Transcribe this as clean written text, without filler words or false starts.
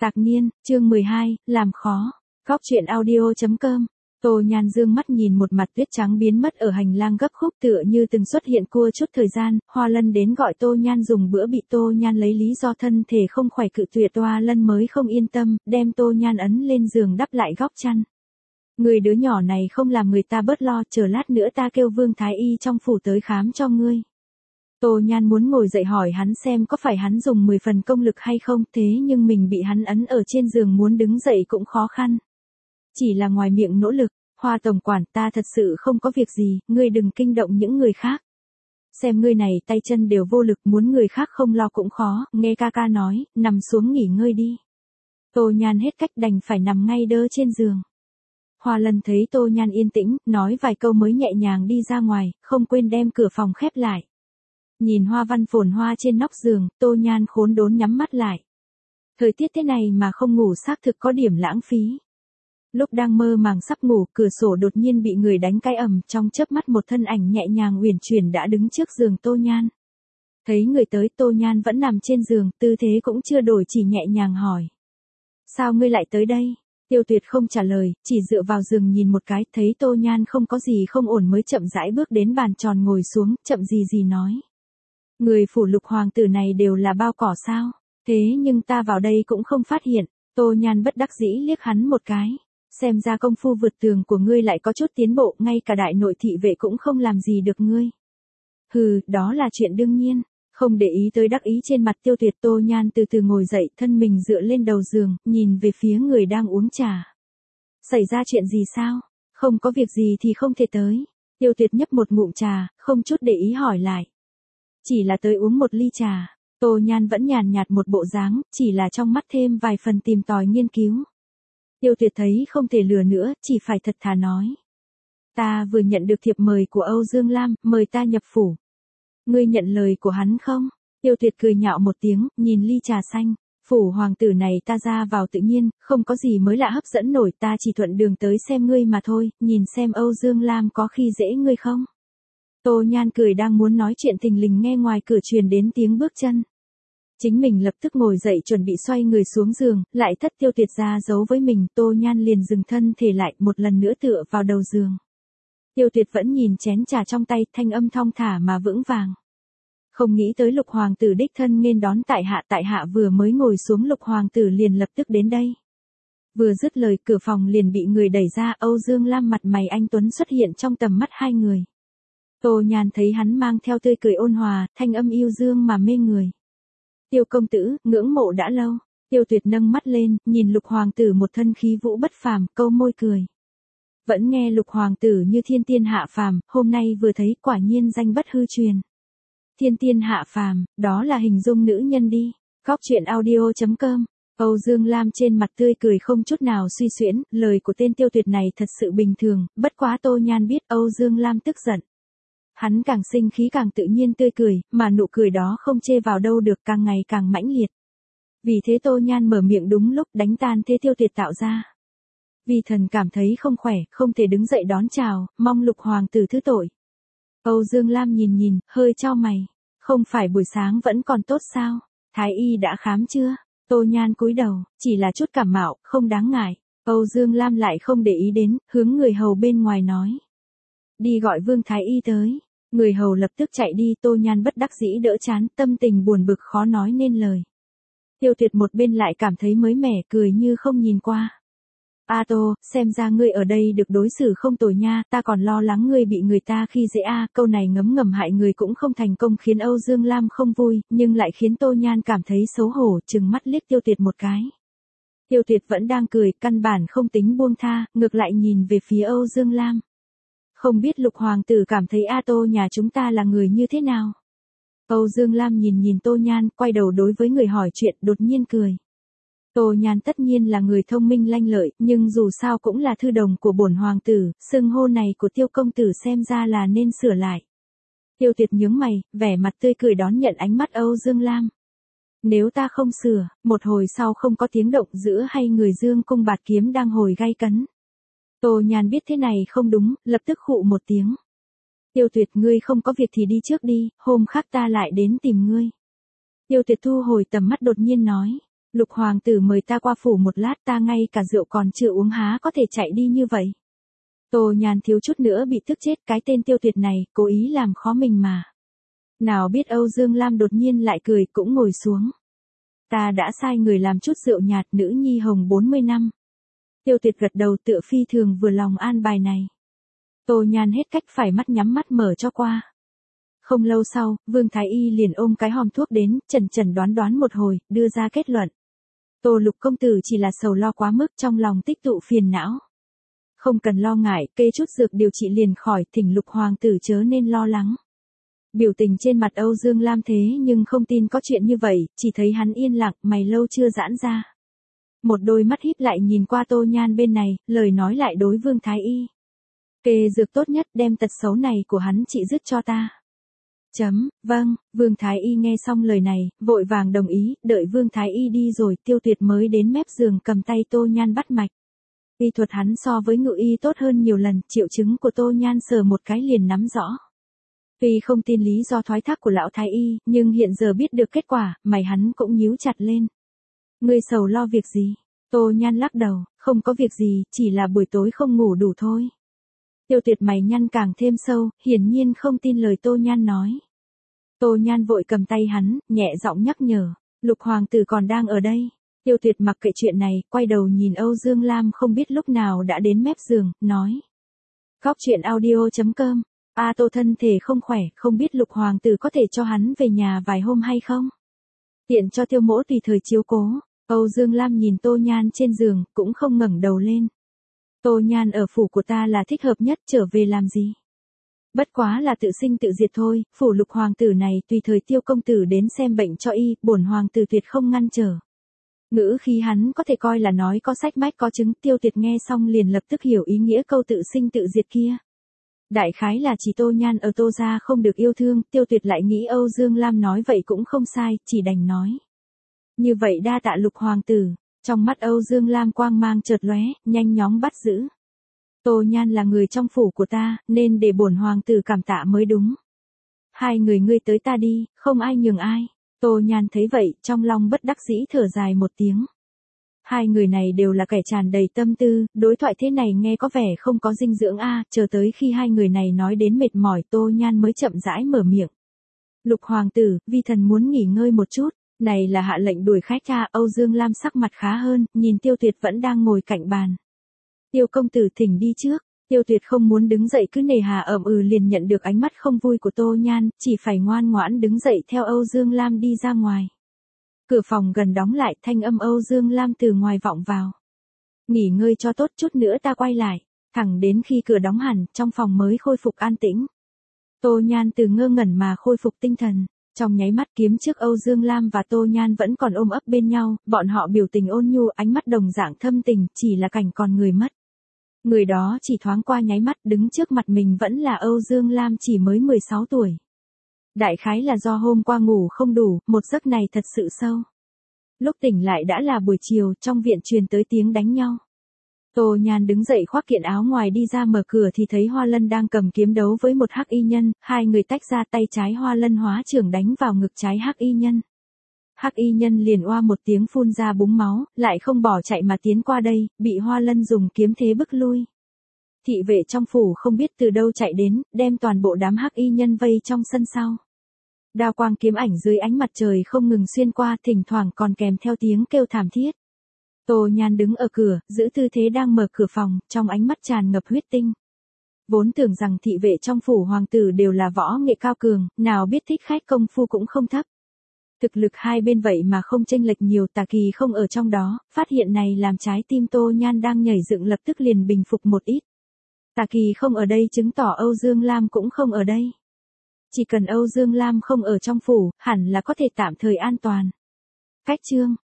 Tạc niên, chương 12, làm khó. Góc truyện audio.com. Tô Nhan dương mắt nhìn một mặt tuyết trắng biến mất ở hành lang gấp khúc tựa như từng xuất hiện cua chút thời gian, Hoa Lân đến gọi Tô Nhan dùng bữa bị Tô Nhan lấy lý do thân thể không khỏe cự tuyệt, Hoa Lân mới không yên tâm, đem Tô Nhan ấn lên giường đắp lại góc chăn. Người đứa nhỏ này không làm người ta bớt lo, chờ lát nữa ta kêu Vương Thái Y trong phủ tới khám cho ngươi. Tô Nhan muốn ngồi dậy hỏi hắn xem có phải hắn dùng 10 phần công lực hay không, thế nhưng mình bị hắn ấn ở trên giường, muốn đứng dậy cũng khó khăn. Chỉ là ngoài miệng nỗ lực, Hoa tổng quản, ta thật sự không có việc gì, ngươi đừng kinh động những người khác. Xem ngươi này tay chân đều vô lực, muốn người khác không lo cũng khó, nghe ca ca nói, nằm xuống nghỉ ngơi đi. Tô Nhan hết cách đành phải nằm ngay đơ trên giường. Hoa Lân thấy Tô Nhan yên tĩnh, nói vài câu mới nhẹ nhàng đi ra ngoài, không quên đem cửa phòng khép lại. Nhìn hoa văn phồn hoa trên nóc giường, Tô Nhan khốn đốn nhắm mắt lại. Thời tiết thế này mà không ngủ xác thực có điểm lãng phí. Lúc đang mơ màng sắp ngủ, cửa sổ đột nhiên bị người đánh cái ầm, trong chớp mắt một thân ảnh nhẹ nhàng uyển chuyển đã đứng trước giường Tô Nhan. Thấy người tới, Tô Nhan vẫn nằm trên giường, tư thế cũng chưa đổi, chỉ nhẹ nhàng hỏi. Sao ngươi lại tới đây? Tiêu Tuyệt không trả lời, chỉ dựa vào giường nhìn một cái, thấy Tô Nhan không có gì không ổn mới chậm rãi bước đến bàn tròn ngồi xuống, chậm gì nói. Người phủ Lục hoàng tử này đều là bao cỏ sao? Thế nhưng ta vào đây cũng không phát hiện. Tô Nhan bất đắc dĩ liếc hắn một cái. Xem ra công phu vượt tường của ngươi lại có chút tiến bộ, ngay cả đại nội thị vệ cũng không làm gì được ngươi. Hừ, đó là chuyện đương nhiên. Không để ý tới đắc ý trên mặt Tiêu Tuyệt, Tô Nhan từ từ ngồi dậy, thân mình dựa lên đầu giường, nhìn về phía người đang uống trà. Xảy ra chuyện gì sao? Không có việc gì thì không thể tới. Tiêu Tuyệt nhấp một ngụm trà, không chút để ý hỏi lại. Chỉ là tới uống một ly trà. Tô Nhan vẫn nhàn nhạt một bộ dáng, chỉ là trong mắt thêm vài phần tìm tòi nghiên cứu. Tiêu Tuyệt thấy không thể lừa nữa, chỉ phải thật thà nói. Ta vừa nhận được thiệp mời của Âu Dương Lam, mời ta nhập phủ. Ngươi nhận lời của hắn không? Tiêu Tuyệt cười nhạo một tiếng, nhìn ly trà xanh. Phủ hoàng tử này ta ra vào tự nhiên, không có gì mới lạ hấp dẫn nổi, ta chỉ thuận đường tới xem ngươi mà thôi, nhìn xem Âu Dương Lam có khi dễ ngươi không? Tô Nhan cười đang muốn nói chuyện, thình lình nghe ngoài cửa truyền đến tiếng bước chân. Chính mình lập tức ngồi dậy chuẩn bị xoay người xuống giường, lại thất Tiêu Tuyệt ra giấu với mình, Tô Nhan liền dừng thân thể lại, một lần nữa tựa vào đầu giường. Tiêu Tuyệt vẫn nhìn chén trà trong tay, thanh âm thong thả mà vững vàng. Không nghĩ tới Lục hoàng tử đích thân nghênh đón tại hạ vừa mới ngồi xuống, Lục hoàng tử liền lập tức đến đây. Vừa dứt lời, cửa phòng liền bị người đẩy ra, Âu Dương Lam mặt mày anh tuấn xuất hiện trong tầm mắt hai người. Tô Nhan thấy hắn mang theo tươi cười ôn hòa, thanh âm yêu dương mà mê người. Tiêu công tử, ngưỡng mộ đã lâu. Tiêu Tuyệt nâng mắt lên, nhìn Lục hoàng tử một thân khí vũ bất phàm, câu môi cười. Vẫn nghe Lục hoàng tử như thiên tiên hạ phàm, hôm nay vừa thấy quả nhiên danh bất hư truyền. Thiên tiên hạ phàm, đó là hình dung nữ nhân đi. Góc truyện audio.com. Âu Dương Lam trên mặt tươi cười không chút nào suy xuyễn, lời của tên Tiêu Tuyệt này thật sự bình thường, bất quá Tô Nhan biết Âu Dương Lam tức giận. Hắn càng sinh khí càng tự nhiên tươi cười, mà nụ cười đó không chê vào đâu được, càng ngày càng mãnh liệt. Vì thế Tô Nhan mở miệng đúng lúc, đánh tan thế Tiêu Tuyệt tạo ra. Vì thần cảm thấy không khỏe, không thể đứng dậy đón chào, mong Lục hoàng tử thứ tội. Âu Dương Lam nhìn, hơi chau mày. Không phải buổi sáng vẫn còn tốt sao? Thái y đã khám chưa? Tô Nhan cúi đầu, chỉ là chút cảm mạo, không đáng ngại. Âu Dương Lam lại không để ý đến, hướng người hầu bên ngoài nói. Đi gọi Vương Thái y tới. Người hầu lập tức chạy đi, Tô Nhan bất đắc dĩ đỡ chán, tâm tình buồn bực khó nói nên lời. Tiêu Tuyệt một bên lại cảm thấy mới mẻ, cười như không nhìn qua. A Tô, xem ra ngươi ở đây được đối xử không tồi nha, ta còn lo lắng ngươi bị người ta khi dễ a. Câu này ngấm ngầm hại người cũng không thành công, khiến Âu Dương Lam không vui, nhưng lại khiến Tô Nhan cảm thấy xấu hổ, trừng mắt liếc Tiêu Tuyệt một cái. Tiêu Tuyệt vẫn đang cười, căn bản không tính buông tha, ngược lại nhìn về phía Âu Dương Lam. Không biết Lục hoàng tử cảm thấy A Tô nhà chúng ta là người như thế nào? Âu Dương Lam nhìn Tô Nhan, quay đầu đối với người hỏi chuyện, đột nhiên cười. Tô Nhan tất nhiên là người thông minh lanh lợi, nhưng dù sao cũng là thư đồng của bổn hoàng tử, xưng hô này của Tiêu công tử xem ra là nên sửa lại. Tiêu Tuyệt nhướng mày, vẻ mặt tươi cười đón nhận ánh mắt Âu Dương Lam. Nếu ta không sửa, một hồi sau không có tiếng động giữa hai người Dương cung bạt kiếm đang hồi gay cấn. Tô Nhan biết thế này không đúng, lập tức khụ một tiếng. Tiêu Tuyệt, ngươi không có việc thì đi trước đi, hôm khác ta lại đến tìm ngươi. Tiêu Tuyệt thu hồi tầm mắt đột nhiên nói. Lục hoàng tử mời ta qua phủ một lát, ta ngay cả rượu còn chưa uống há có thể chạy đi như vậy. Tô Nhan thiếu chút nữa bị tức chết, cái tên Tiêu Tuyệt này, cố ý làm khó mình mà. Nào biết Âu Dương Lam đột nhiên lại cười, cũng ngồi xuống. Ta đã sai người làm chút rượu nhạt, nữ nhi hồng 40 năm. Tiêu Tuyệt gật đầu, tựa phi thường vừa lòng an bài này. Tô Nhan hết cách phải mắt nhắm mắt mở cho qua. Không lâu sau, Vương Thái Y liền ôm cái hòm thuốc đến, chẩn đoán một hồi, đưa ra kết luận. Tô Lục công tử chỉ là sầu lo quá mức, trong lòng tích tụ phiền não. Không cần lo ngại, kê chút dược điều trị liền khỏi, thỉnh Lục hoàng tử chớ nên lo lắng. Biểu tình trên mặt Âu Dương Lam thế nhưng không tin có chuyện như vậy, chỉ thấy hắn yên lặng, mày lâu chưa giãn ra. Một đôi mắt híp lại nhìn qua Tô Nhan bên này, lời nói lại đối Vương Thái Y. Kê dược tốt nhất, đem tật xấu này của hắn trị dứt cho ta. Vâng, Vương Thái Y nghe xong lời này, vội vàng đồng ý, đợi Vương Thái Y đi rồi, Tiêu Tuyệt mới đến mép giường cầm tay Tô Nhan bắt mạch. Y thuật hắn so với ngự y tốt hơn nhiều lần, triệu chứng của Tô Nhan sờ một cái liền nắm rõ. Tuy không tin lý do thoái thác của lão Thái Y, nhưng hiện giờ biết được kết quả, mày hắn cũng nhíu chặt lên. Ngươi sầu lo việc gì? Tô Nhan lắc đầu, không có việc gì, chỉ là buổi tối không ngủ đủ thôi. Tiêu Tuyệt mày nhăn càng thêm sâu, hiển nhiên không tin lời Tô Nhan nói. Tô Nhan vội cầm tay hắn, nhẹ giọng nhắc nhở, Lục hoàng tử còn đang ở đây. Tiêu Tuyệt mặc kệ chuyện này, quay đầu nhìn Âu Dương Lam không biết lúc nào đã đến mép giường, nói. Góc chuyện audio.com. Tô thân thể không khỏe, không biết Lục hoàng tử có thể cho hắn về nhà vài hôm hay không? Tiện cho Tiêu mỗ tùy thời chiếu cố. Âu Dương Lam nhìn Tô Nhan trên giường, cũng không ngẩng đầu lên. Tô Nhan ở phủ của ta là thích hợp nhất, trở về làm gì? Bất quá là tự sinh tự diệt thôi, phủ Lục hoàng tử này tùy thời Tiêu công tử đến xem bệnh cho y, bổn hoàng tử tuyệt không ngăn trở. Ngữ khí hắn có thể coi là nói có sách mách có chứng, Tiêu Tuyệt nghe xong liền lập tức hiểu ý nghĩa câu tự sinh tự diệt kia. Đại khái là chỉ Tô Nhan ở Tô gia không được yêu thương, Tiêu Tuyệt lại nghĩ Âu Dương Lam nói vậy cũng không sai, chỉ đành nói. Như vậy đa tạ Lục hoàng tử, trong mắt Âu Dương Lam quang mang chợt lóe, nhanh chóng bắt giữ. Tô Nhan là người trong phủ của ta, nên để bổn hoàng tử cảm tạ mới đúng. Hai người ngươi tới ta đi, không ai nhường ai. Tô Nhan thấy vậy, trong lòng bất đắc dĩ thở dài một tiếng. Hai người này đều là kẻ tràn đầy tâm tư, đối thoại thế này nghe có vẻ không có dinh dưỡng chờ tới khi hai người này nói đến mệt mỏi Tô Nhan mới chậm rãi mở miệng. Lục hoàng tử, vi thần muốn nghỉ ngơi một chút, này là hạ lệnh đuổi khách Âu Dương Lam sắc mặt khá hơn, nhìn Tiêu Tuyệt vẫn đang ngồi cạnh bàn. Tiêu công tử thỉnh đi trước. Tiêu Tuyệt không muốn đứng dậy cứ nề hà liền nhận được ánh mắt không vui của Tô Nhan, chỉ phải ngoan ngoãn đứng dậy theo Âu Dương Lam đi ra ngoài. Cửa phòng gần đóng lại, thanh âm Âu Dương Lam từ ngoài vọng vào. Nghỉ ngơi cho tốt, chút nữa ta quay lại. Thẳng đến khi cửa đóng hẳn, trong phòng mới khôi phục an tĩnh. Tô Nhan từ ngơ ngẩn mà khôi phục tinh thần. Trong nháy mắt kiếm trước Âu Dương Lam và Tô Nhan vẫn còn ôm ấp bên nhau, bọn họ biểu tình ôn nhu, ánh mắt đồng dạng thâm tình, chỉ là cảnh còn người mất. Người đó chỉ thoáng qua nháy mắt, đứng trước mặt mình vẫn là Âu Dương Lam chỉ mới 16 tuổi. Đại khái là do hôm qua ngủ không đủ, một giấc này thật sự sâu. Lúc tỉnh lại đã là buổi chiều, trong viện truyền tới tiếng đánh nhau. Tô Nhan đứng dậy khoác kiện áo ngoài đi ra mở cửa thì thấy Hoa Lân đang cầm kiếm đấu với một hắc y nhân, hai người tách ra, tay trái Hoa Lân hóa trưởng đánh vào ngực trái hắc y nhân. Hắc y nhân liền oa một tiếng phun ra búng máu, lại không bỏ chạy mà tiến qua đây, bị Hoa Lân dùng kiếm thế bức lui. Thị vệ trong phủ không biết từ đâu chạy đến, đem toàn bộ đám hắc y nhân vây trong sân sau. Đao quang kiếm ảnh dưới ánh mặt trời không ngừng xuyên qua, thỉnh thoảng còn kèm theo tiếng kêu thảm thiết. Tô Nhan đứng ở cửa, giữ tư thế đang mở cửa phòng, trong ánh mắt tràn ngập huyết tinh. Vốn tưởng rằng thị vệ trong phủ hoàng tử đều là võ nghệ cao cường, nào biết thích khách công phu cũng không thấp. Thực lực hai bên vậy mà không chênh lệch nhiều, Tà Kỳ không ở trong đó, phát hiện này làm trái tim Tô Nhan đang nhảy dựng lập tức liền bình phục một ít. Tà Kỳ không ở đây chứng tỏ Âu Dương Lam cũng không ở đây. Chỉ cần Âu Dương Lam không ở trong phủ, hẳn là có thể tạm thời an toàn. Cách chương